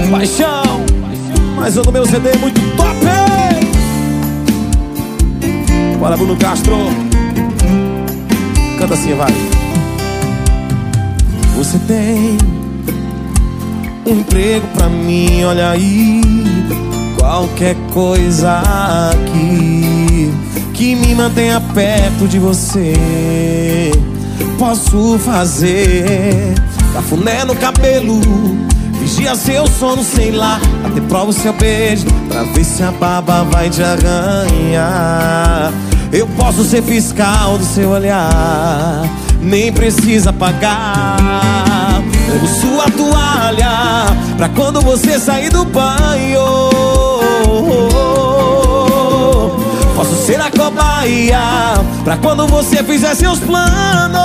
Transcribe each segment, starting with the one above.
Paixão, mas eu no meu CD é muito top. Bora, Bruno Castro. Canta assim, vai. Você tem um emprego pra mim, olha aí. Qualquer coisa aqui que me mantenha perto de você, posso fazer. Cafuné no cabelo, vigia seu sono, sei lá. Até prova o seu beijo, pra ver se a baba vai te arranhar. Eu posso ser fiscal do seu olhar, nem precisa pagar. Pego sua toalha pra quando você sair do banho. Posso ser a cobaia pra quando você fizer seus planos.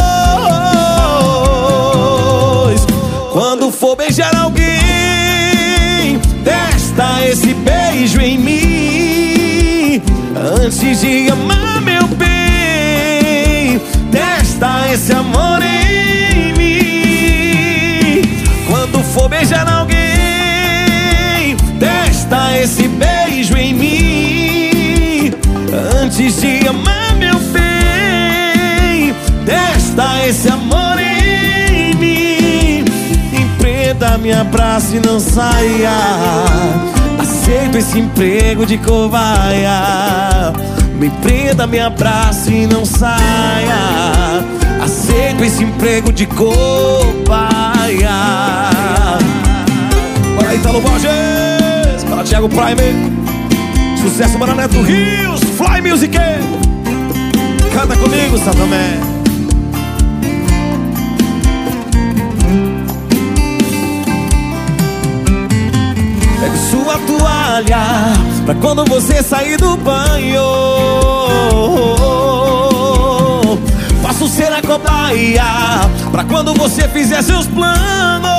Quando for beijar alguém, testa esse beijo em mim. Antes de amar, meu bem, testa esse amor em mim. Quando for beijar alguém, testa esse beijo em mim. Antes de amar, meu bem, testa esse amor em mim. Empreenda, me abrace e não saia. Aceito esse emprego de cobaia. Me prenda, me abrace e não saia. Aceito esse emprego de cobaia. Bora aí, Italo Borges. Para Thiago Prime. Sucesso, Banané do Rios. Fly Music. Canta comigo, Satamé. Pegue sua toalha pra quando você sair do banho. Posso ser a cobaia pra quando você fizer seus planos.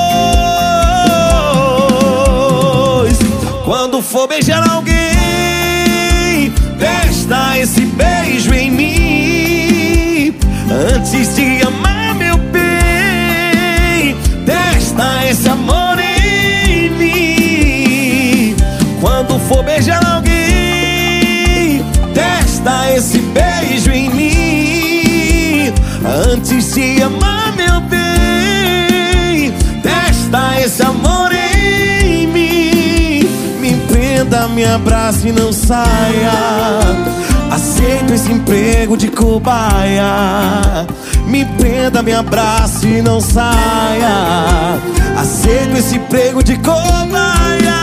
Quando for beijar alguém, testa esse beijo em mim. Antes de amar, meu bem, testa esse amor em mim. Quando for beijar alguém, testa esse beijo em mim. Antes de amar, meu bem, testa esse amor em mim. Me prenda, me abrace e não saia. Aceito esse emprego de cobaia. Me prenda, me abrace e não saia. Aceito esse emprego de cobaia.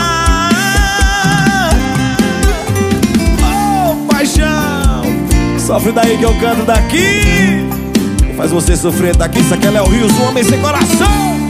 Oh, paixão, sofre daí que eu canto daqui. Faz você sofrer daqui. Isso aqui é Léo Rios, um homem sem coração.